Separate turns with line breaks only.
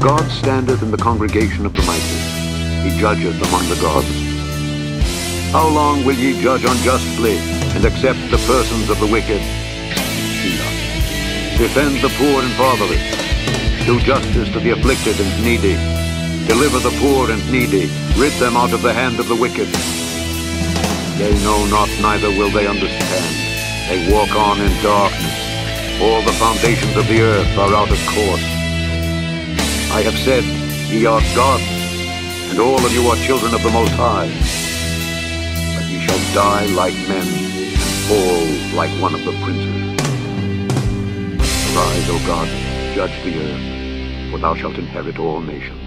God standeth in the congregation of the mighty. He judgeth among the gods. How long will ye judge unjustly and accept the persons of the wicked? Selah. Defend the poor and fatherless. Do justice to the afflicted and needy. Deliver the poor and needy. Rid them out of the hand of the wicked. They know not, neither will they understand. They walk on in darkness. All the foundations of the earth are out of course. I have said, ye are gods, and all of you are children of the Most High. But ye shall die like men, and fall like one of the princes. Arise, O God, judge the earth, for thou shalt inherit all nations.